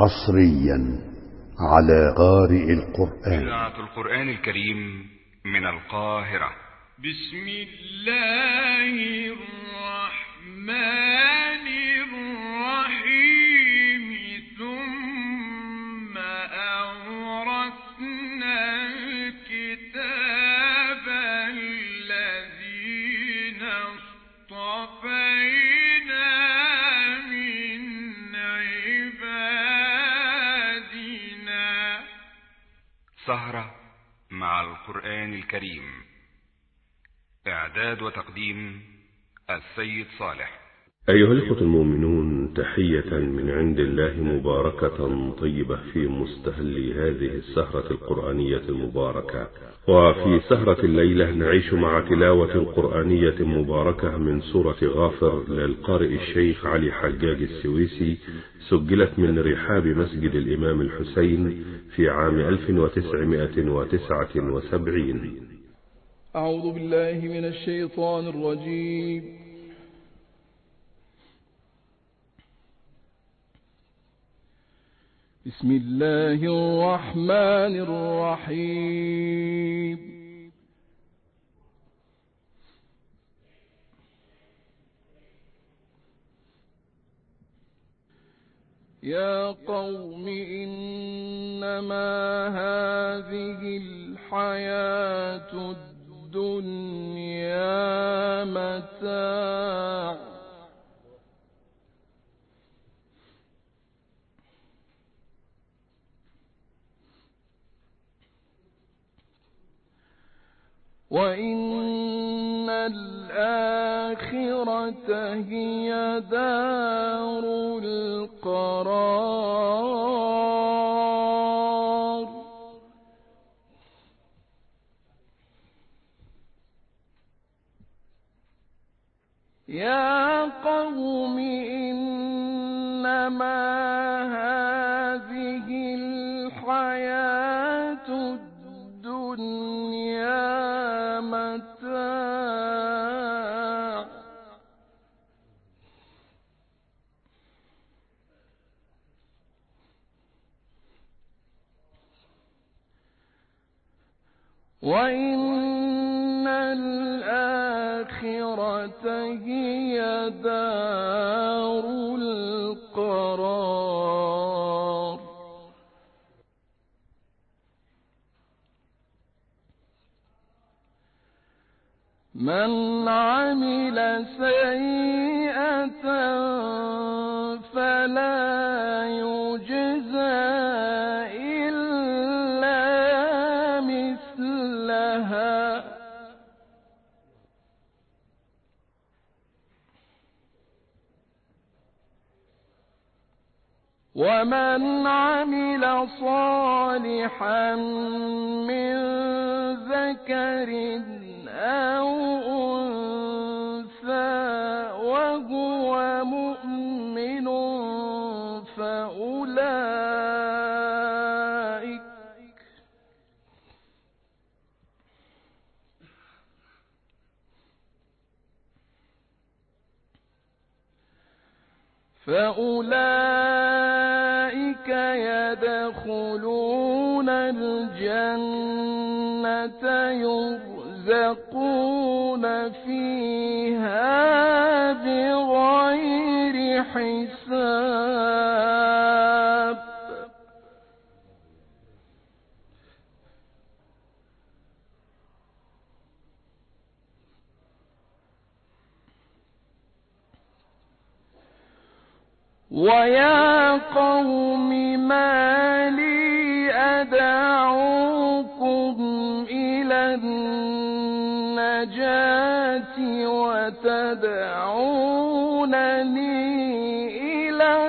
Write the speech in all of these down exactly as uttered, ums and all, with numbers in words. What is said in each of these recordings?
حصريا على قارئ القرآن. إذاعة القرآن الكريم من القاهرة. بسم الله الرحمن الرحيم. ثم أورثنا الكتاب الذين اصطفينا من عبادنا. سهرة مع القرآن الكريم. إعداد وتقديم السيد صالح. أيها الإخوة المؤمنون، تحية من عند الله مباركة طيبة في مستهل هذه السهرة القرآنية المباركة. وفي سهرة الليلة نعيش مع تلاوة قرآنية مباركة من سورة غافر للقارئ الشيخ علي حجاج السويسي، سجلت من رحاب مسجد الإمام الحسين في عام ألف وتسعمائة وتسعة وسبعين. أعوذ بالله من الشيطان الرجيم. بسم الله الرحمن الرحيم. يا قوم إنما هذه الحياة الدنيا متاع وإن الآخرة هي دار القرار. يا قوم إنما هذه الحياة الدنيا متاع وإن الآخرة هي دار القرار. من عمل سيئة فلا يجزى إلا مثلها ومن عمل صالحا من ذكر أو أنثى وهو مؤمن فأولئك فأولئك يدخلون الجنة يرزقون فيها بغير حساب. ويا قوم ما لي أدعوكم إلى النجاة وتدعونني إلى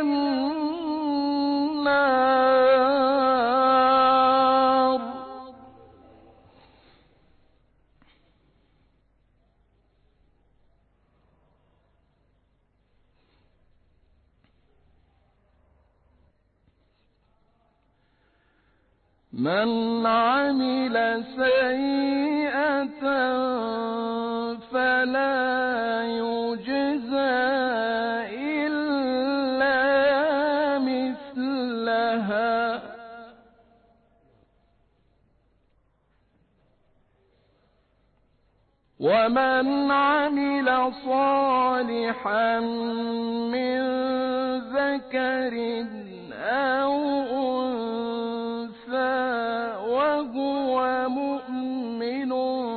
النار. من عمل سيئة فلا يجزى إلا مثلها ومن عمل صالحا من ذكر أو أنثى وهو مؤمن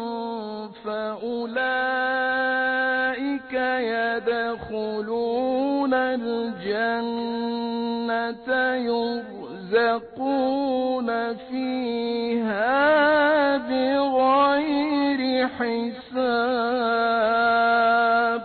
فأولئك يدخلون الجنة يرزقون فيها بغير حساب.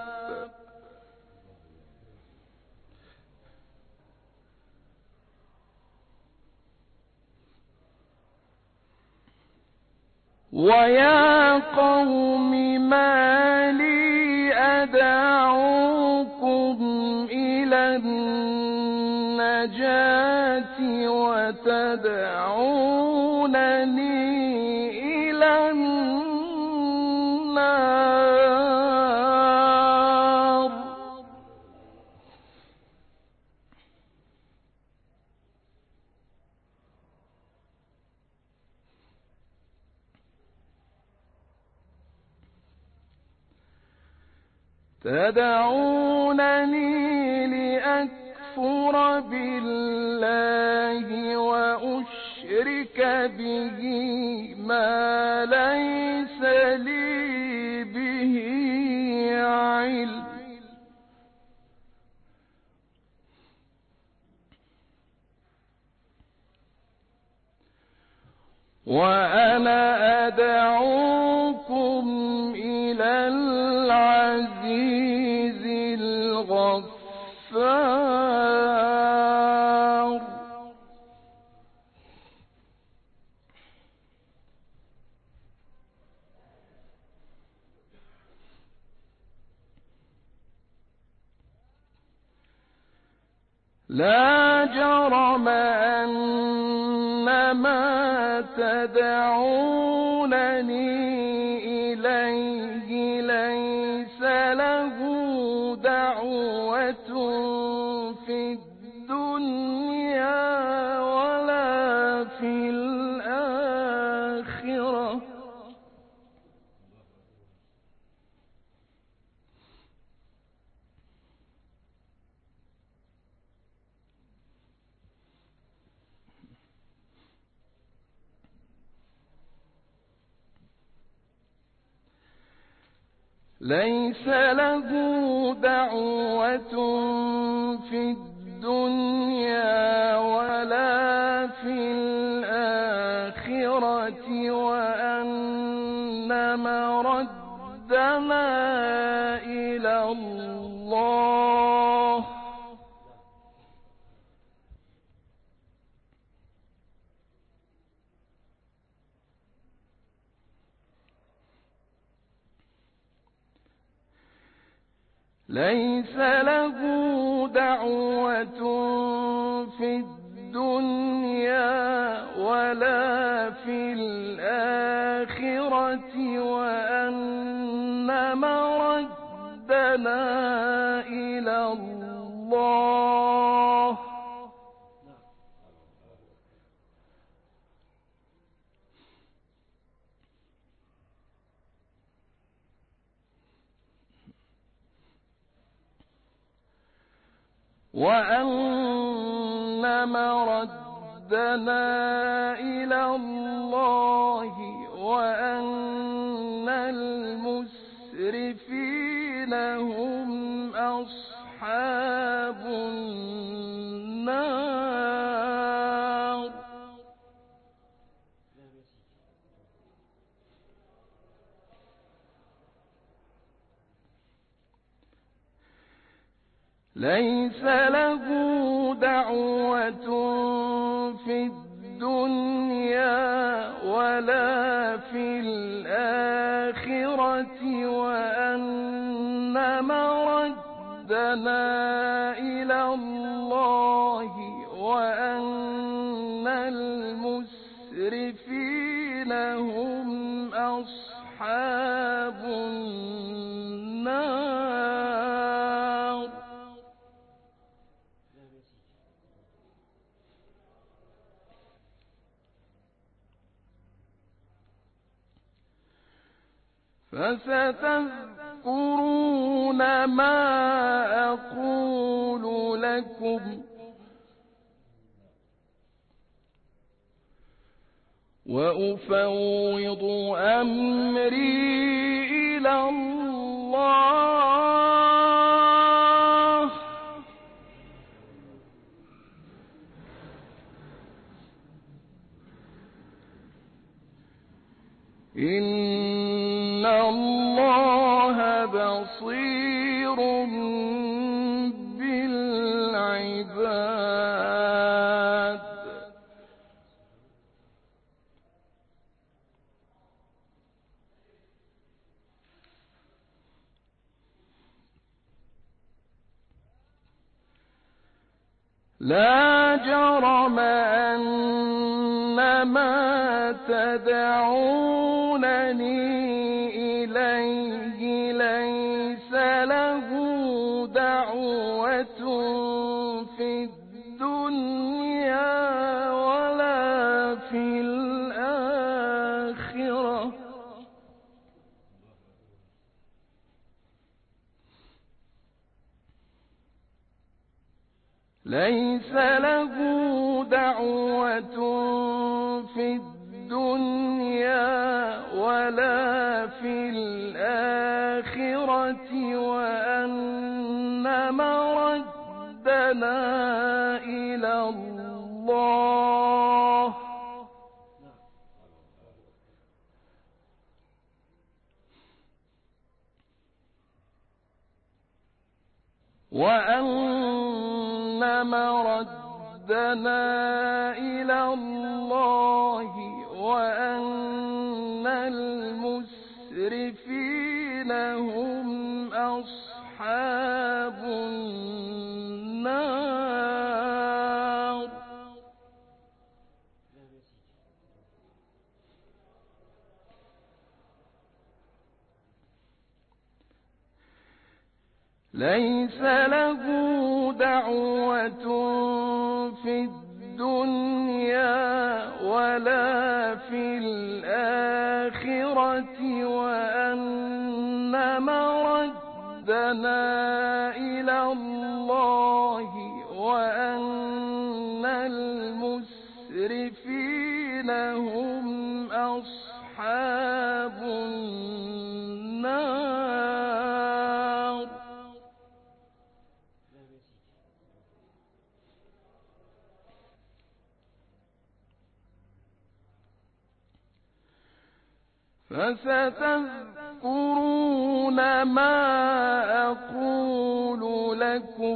ويا قوم ما لي أدعوكم إلى النجاة وتدعونني إلى النار. تدعونني لأكفر بالله وأشرك به ما ليس لي به علم وأنا أدعوكم إلى العزيز الغفار. لا جرم أن ما تدعونني إليه ليس له دعوة في الدنيا ولا في الآخرة. ليس له دعوة في الدنيا ولا في الآخرة وأن مردنا إلى الله. ليس له دعوة في الدنيا ولا في الآخرة وأن مردنا إلى الله. وأن مردنا إلى الله وأن المسرفين هم أصحاب النار. ليس له دعوة في الدنيا ولا في الآخرة وأن مردنا إلى الله وأن المسرفين هم أصحاب النار. فستذكرون ما أقول لكم وأفوض أمري إلى الله إن الله بصير بالعباد لا جرم أن ما تدعونني إليه ليس له دعوة في الدنيا ولا في الآخرة ليس له دعوة في الدنيا ولا في الآخرة وأن مردنا إلى الله وأن مردنا إلى الله وأن المسرفين هم أصحاب النار ليس له دعوة في الدنيا ولا في الآخرة وأن مردنا إلى الله وأن المسرفين هم أصحاب النار فستذكرون ما أقول لكم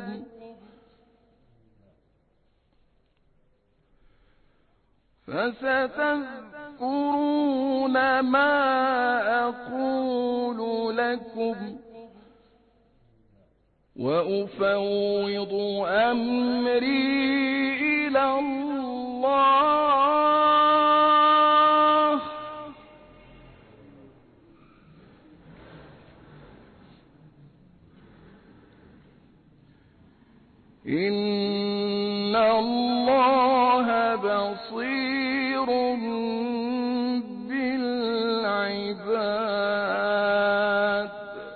فستذكرون ما أقول لكم وأفوض أمري إلى الله إن الله بصير بالعباد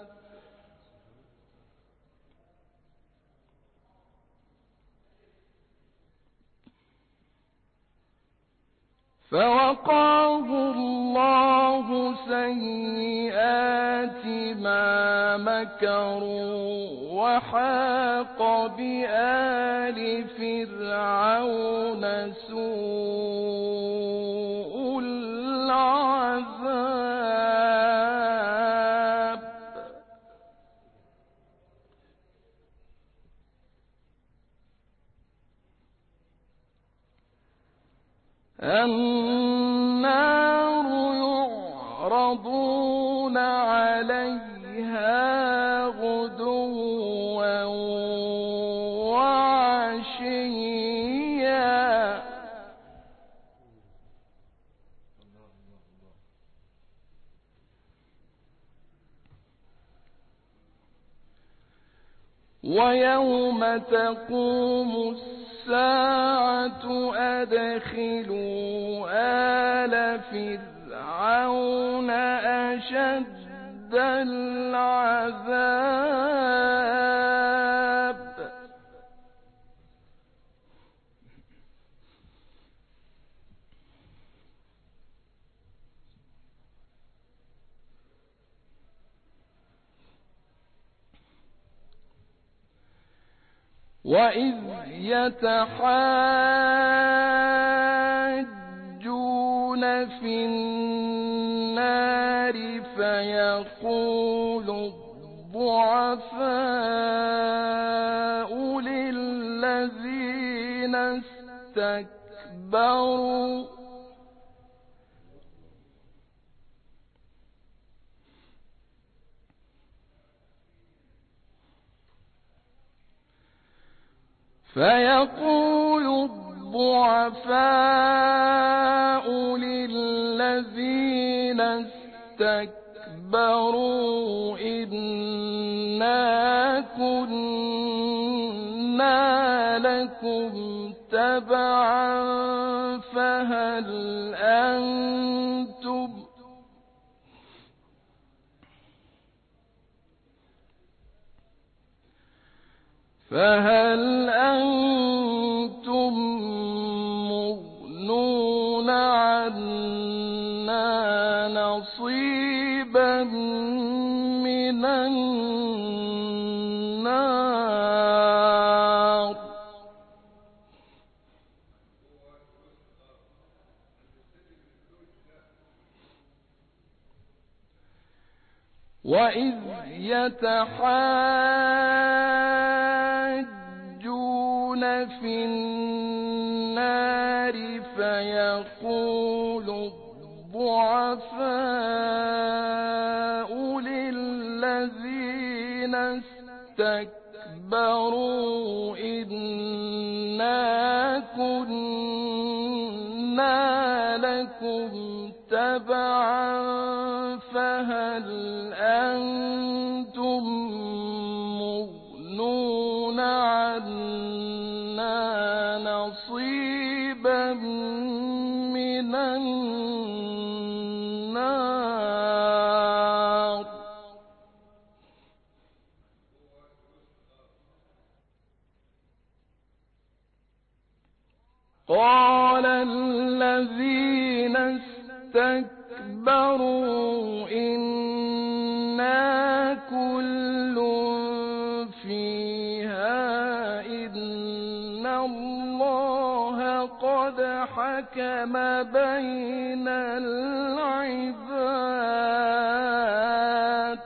فوقاه الله سيئات ما مكروا وحاق بآل فرعون سوء العذاب النار يعرضون عليها غدوا وعشيا ويوم تقوم الساعة أدخلوا آل فرعون أشد العذاب وإذ يتحاجون في النار فيقول الضعفاء للذين استكبروا فيقول الضعفاء للذين استكبروا إنا كنا لكم تبعا فهل أنتم فهل أنتم مغنون عنا نصيبا من النار وإذ يتحاجون في النار فيقول الضعفاء للذين استكبروا إنا كنا لكم تبعا فهل أنتم مغنون عنا نصيبا من النار قال الذين استكبروا إنا كل فيها إن الله قد حكم بين العباد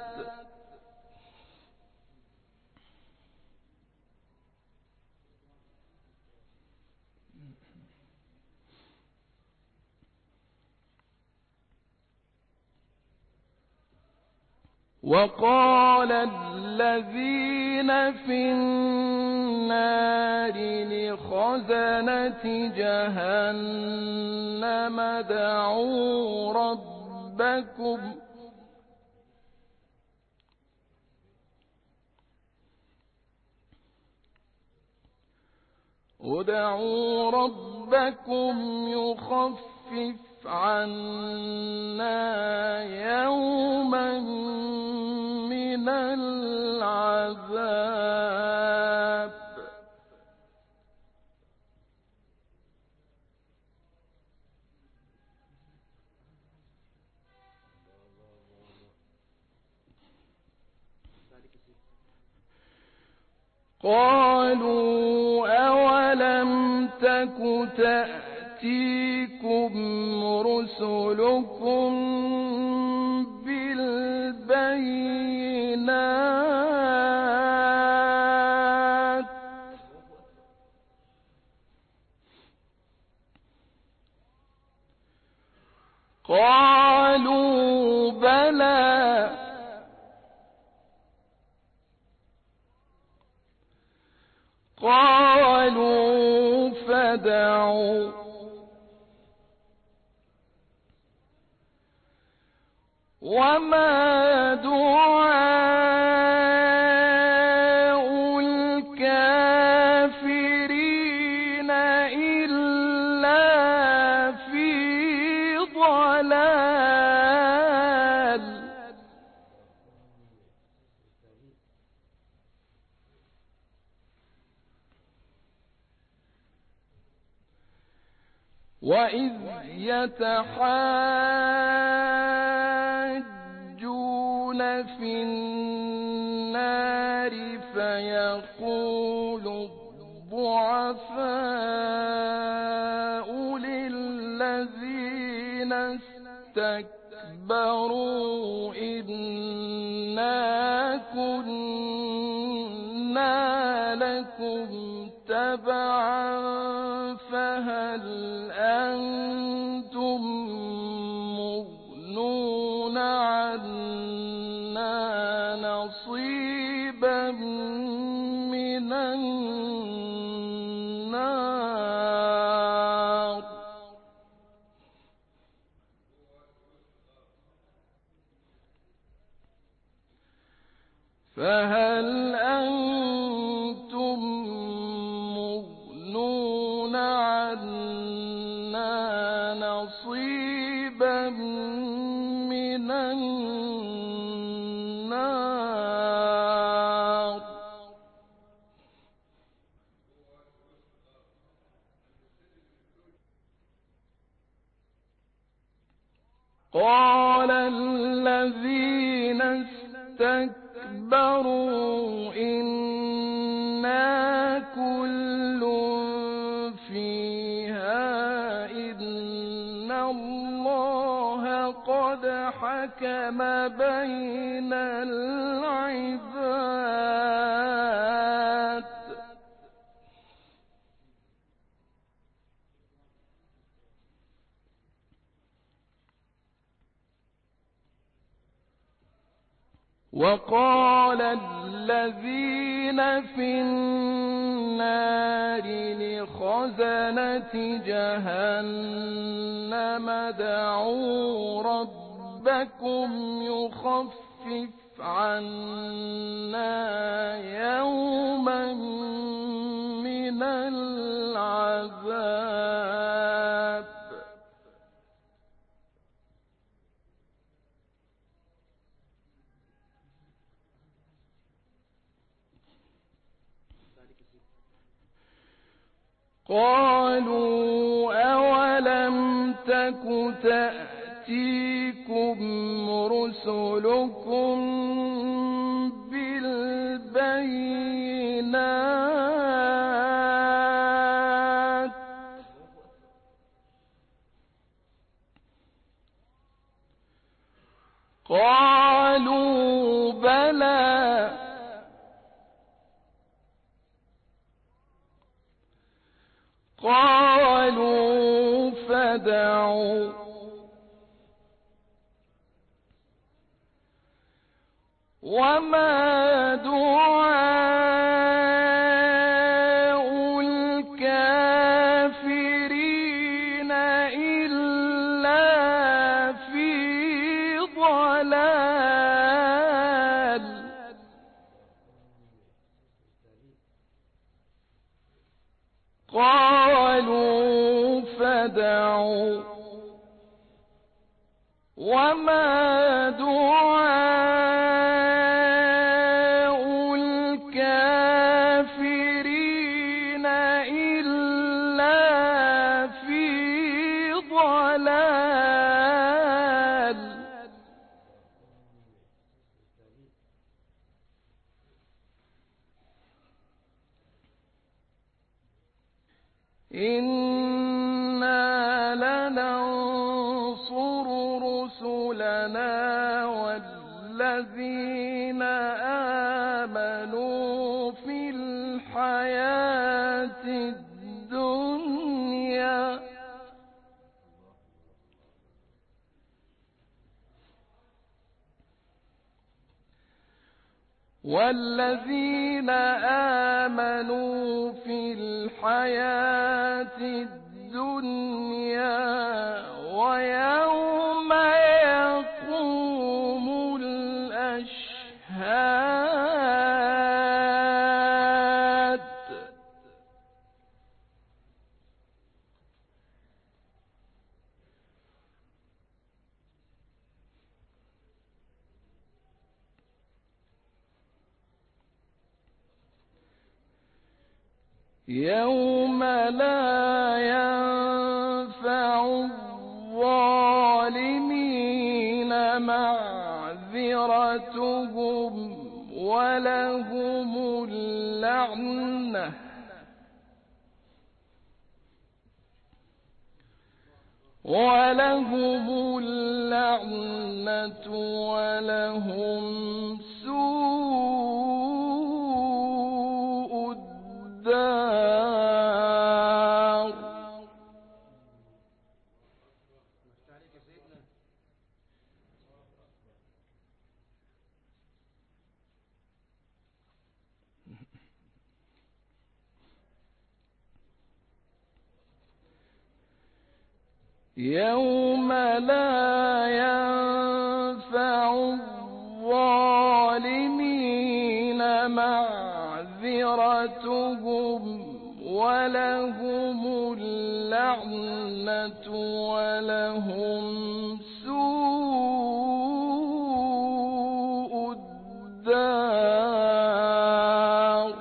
وقال الذين في النار لخزنة جهنم ادعوا ربكم ادعوا ربكم يخفف عنا يوما من العذاب قالوا أولم تك تأتيكم رسلكم بالبينات قالوا بلى قالوا فادعوا وما دعاء الكافرين إلا في ضلال وإذ يتحاجون في النار فيقول الضعفاء للذين استكبروا إنا كنا لكم تبعا فهل أنتم مغنون عنا نصيبا من النار فهل أنتم مغنون عنا نصيبا من النار قال الذين استكبروا إنا كل فيها إن الله قد حكم بين العباد وقال الذين في النار لخزنة جهنم ادعوا ربكم يخفف عنا يوما من العذاب قالوا أولم تك تأتيكم رسلكم بالبينات قالوا بلى قالوا فادعوا وما دعاء الكافرين إلا في ضلال قالوا فادعوا وما دعاء الكافرين إلا في ضلال إنا لننصر رسلنا والذين آمنوا في الحياة الدنيا والذين آمنوا في الحياة الدنيا ويوم يقوم الأشهاد يوم لا ينفع معذرتهم ولهم اللعنة ولهم اللعنة ولهم سوء الدار. يوم لا ينفع الظالمين معذرتهم ولهم اللعنة ولهم سوء الدار.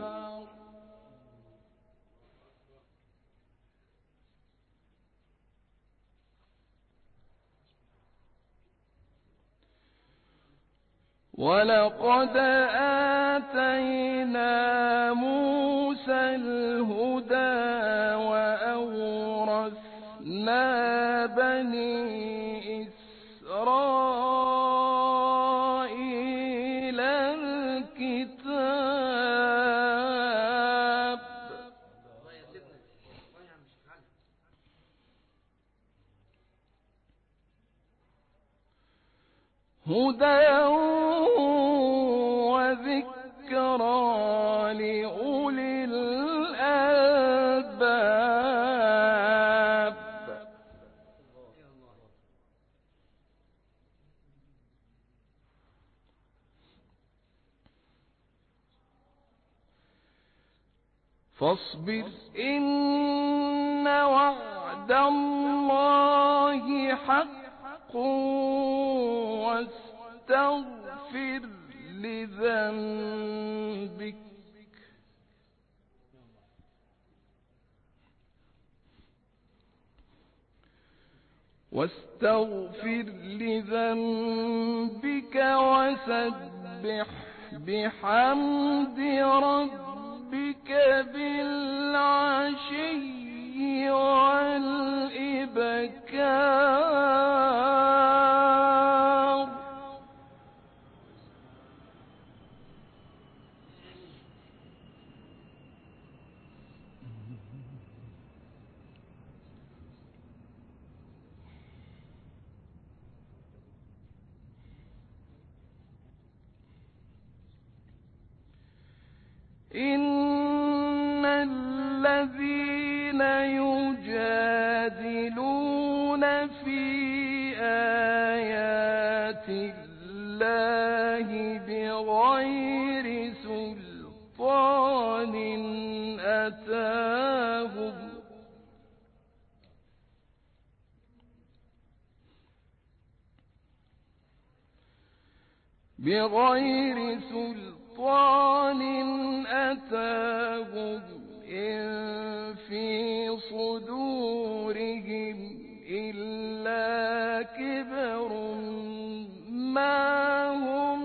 ولقد آتينا موسى الهدى وأورثنا بني إسرائيل الكتاب. هدى وذكرى لأولي الألباب. فاصبر إن وعد الله حق واستغفر لذنبك واستغفر لذنبك وسبح بحمد ربك بالعشي والإبكار. إن الذين يجادلون في آيات الله بغير سلطان أتاهم بغير سلطان أتاهم إن في صدورهم إلا كبر ما هم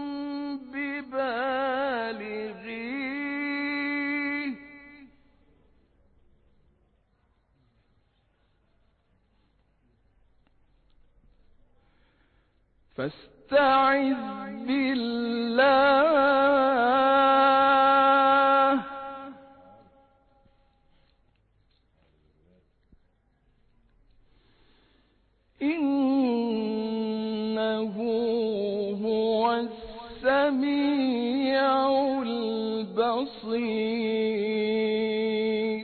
ببالغيه فاستعذ بالله إنه هو السميع البصير.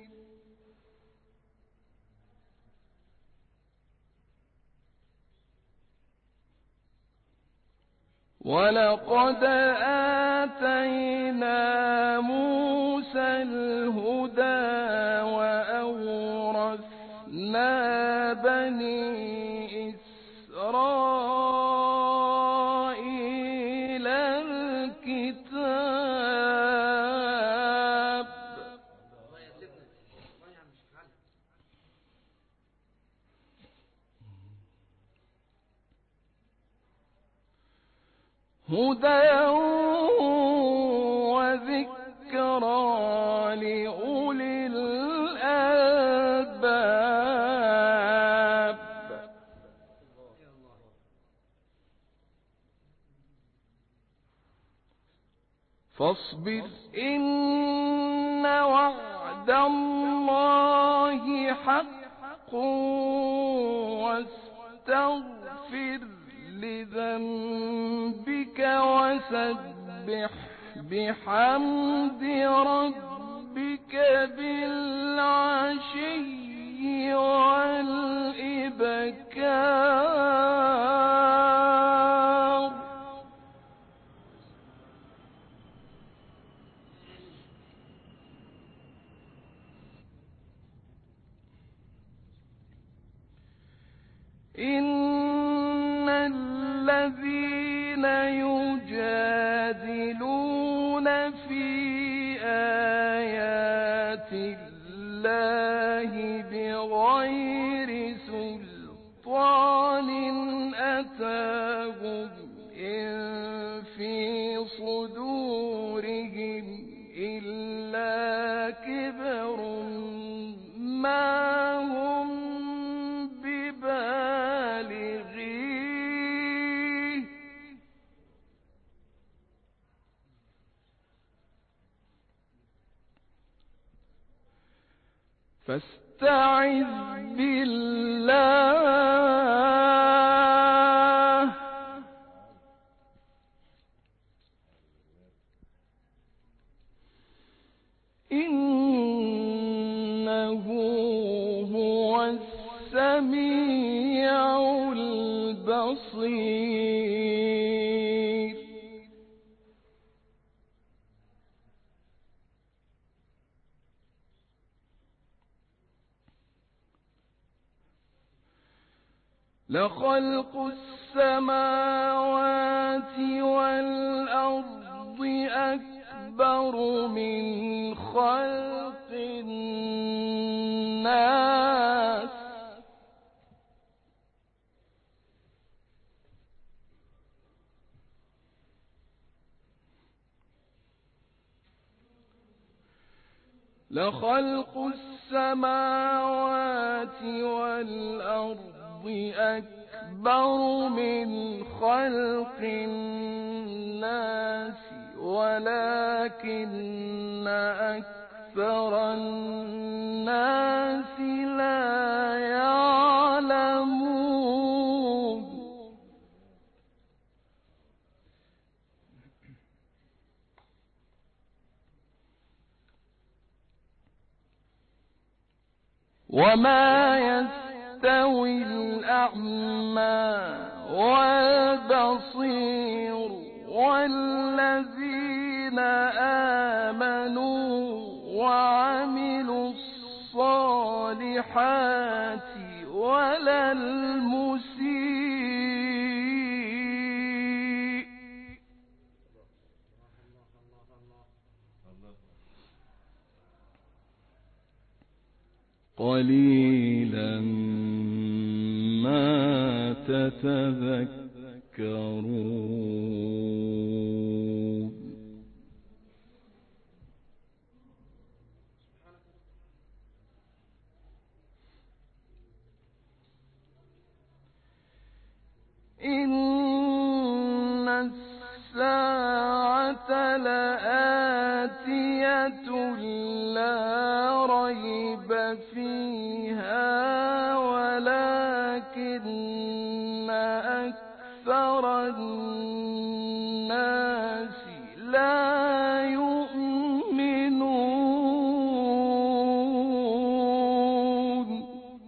ولقد آتينا موسى الهدى وأورثنا بني إسرائيل الكتاب. هدى وذكرى لأولي الألباب. فاصبر إن وعد الله حق واستغفر لذنبك وسبح بحمد ربك بالعشي والإبكار. إن الذين يجادلون في آيات الله بغير سلطان أتاهم إن في صدورهم إلا كبر ما هم ببالغيه فاستعذ بالله إنه هو السميع البصير. لخلق السماوات والأرض أكبر من خلق الناس لخلق السماوات والأرض أكبر من خلق الناس ولكن أكثر الناس لا يعلمون. وما يستوي الأعمى والبصير والذين آمنوا وعملوا الصالحات ولا المسيء قليلا ما تتذكرون. إن الساعة لآتية لا ريب فيها ولكن أكثر الناس لا يؤمنون.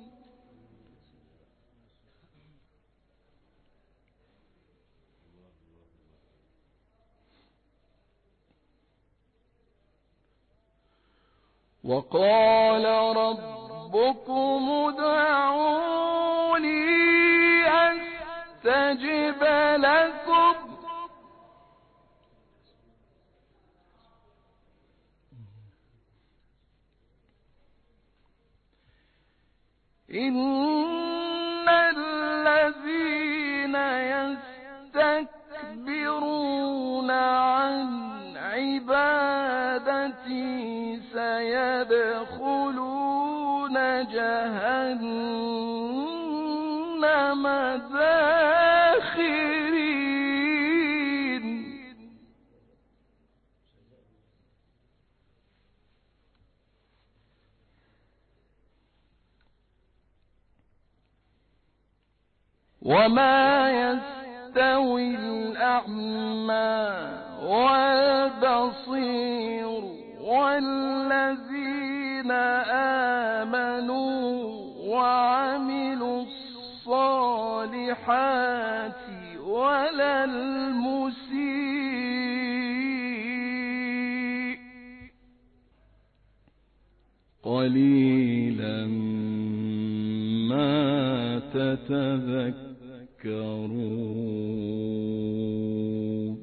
وقال ربكم ادعوني أستجب لكم إن الذين يستكبرون جهنم داخرين وما يستوي الأعمى والبصير والذين آمنوا وعملوا الصالحات ولا المسيء قليلا ما تتذكرون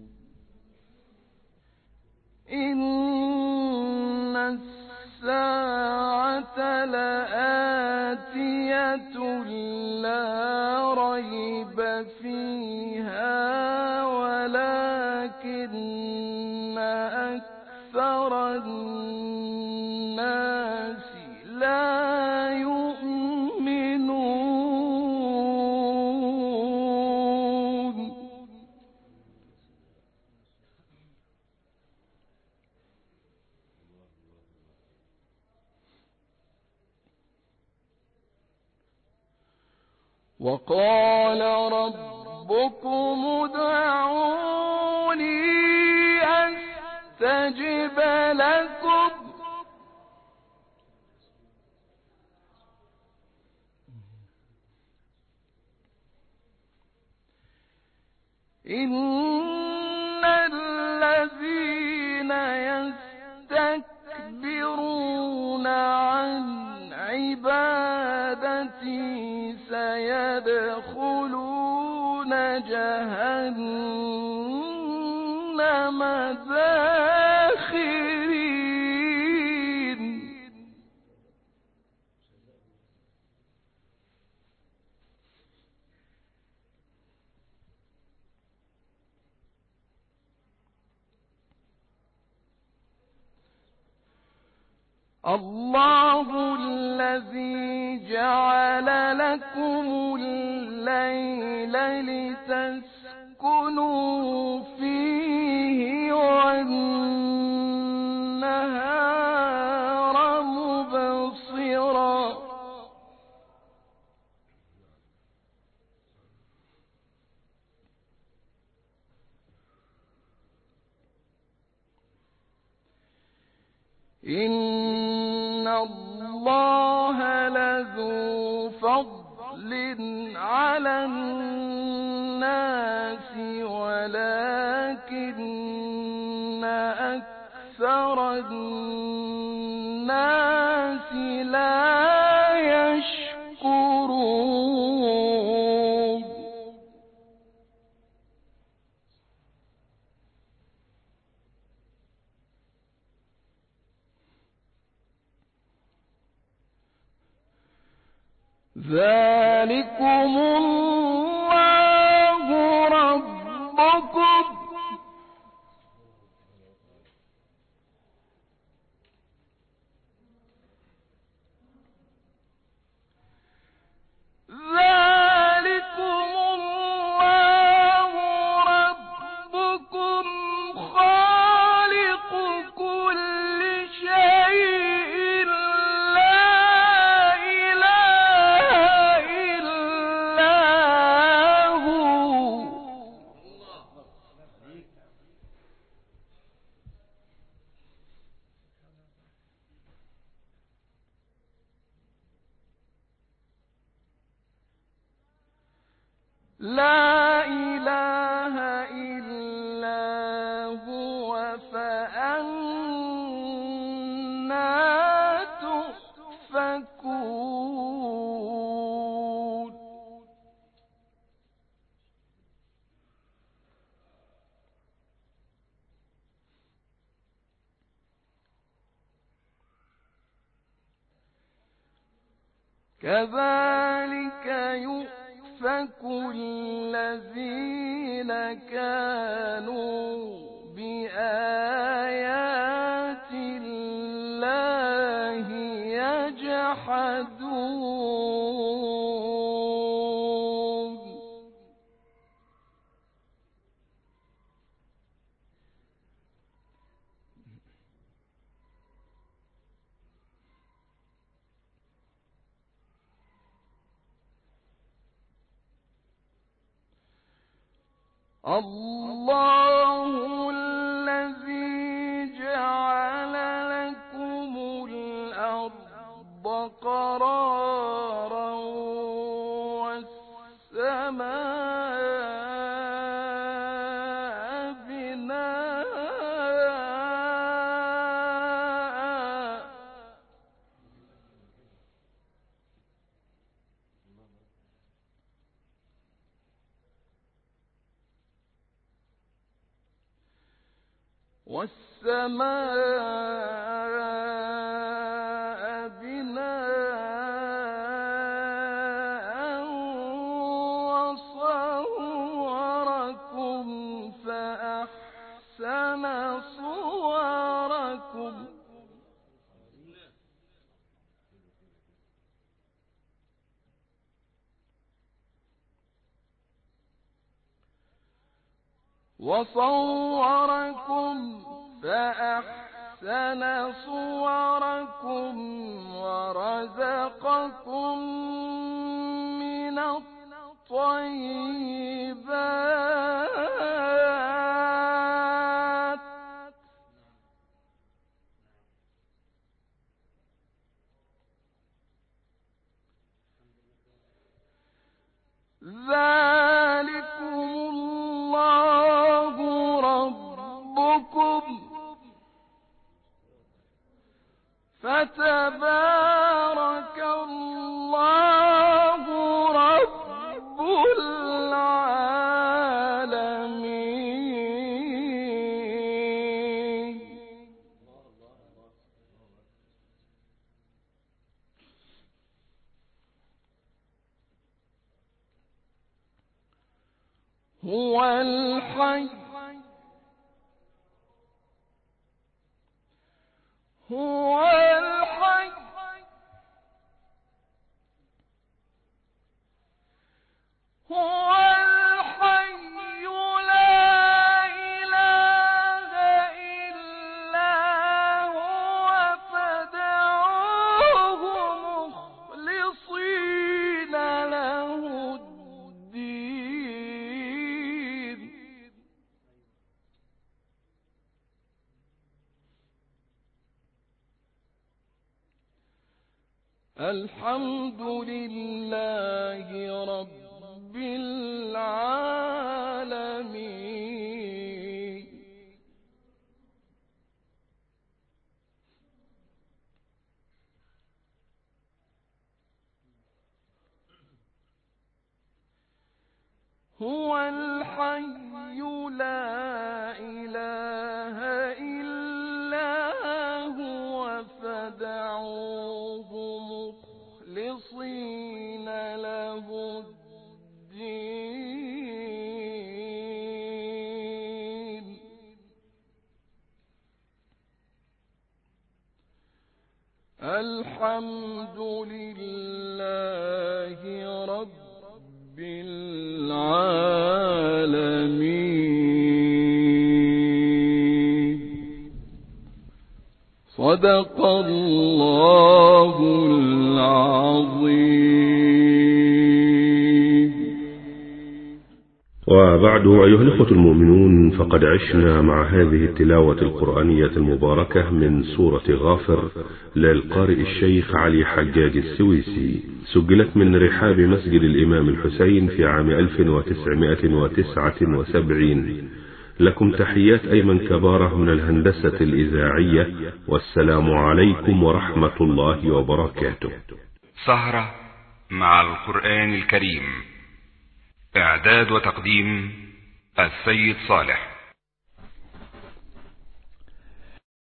إن الساعة لآتية لا ريب فيها ولكن أكثر الناس لا يؤمنون وقال ربكم ادعوني أستجب لكم إن الذين يستكبرون عن عبادتي سيدخلون جهنم داخرين الله الذي جعل لكم الليل لتسكنوا فيه والنهار مبصرا إن الله لذو فضل على الناس ولكن أكثر الناس لا يشكرون ذلكم الله ربكم ذلكم الله ربكم خالق كل شيء لا إله إلا هو لا إله إلا هو فأنى تؤفكون كذلك يؤفك الذين كانوا بآيات الله يجحدون الله الذي جعل لكم الأرض قرارا والسماء بناء والسماء بناء وصوركم فأحسن صوركم وصوركم فأحسن صوركم ورزقكم من الطيبات ذلكم الله ربكم فتبارك الله رب العالمين هو الحي هو الحي هو الحي لا إله إلا هو فادعوه مخلصين له الدين الحمد لله رب العالمين هو الحي لا إله إلا هو فادعوه مخلصين له الدين الحمد لله رب العالمين صدق الله العظيم. وبعد أيها الأخوة المؤمنون، فقد عشنا مع هذه التلاوة القرآنية المباركة من سورة غافر للقارئ الشيخ علي حجاج السويسي، سجلت من رحاب مسجد الإمام الحسين في عام ألف وتسعمائة وتسعة وسبعين. لكم تحيات أيمن كبارة من الهندسة الإذاعية، والسلام عليكم ورحمة الله وبركاته. سهرة مع القرآن الكريم، إعداد وتقديم السيد صالح.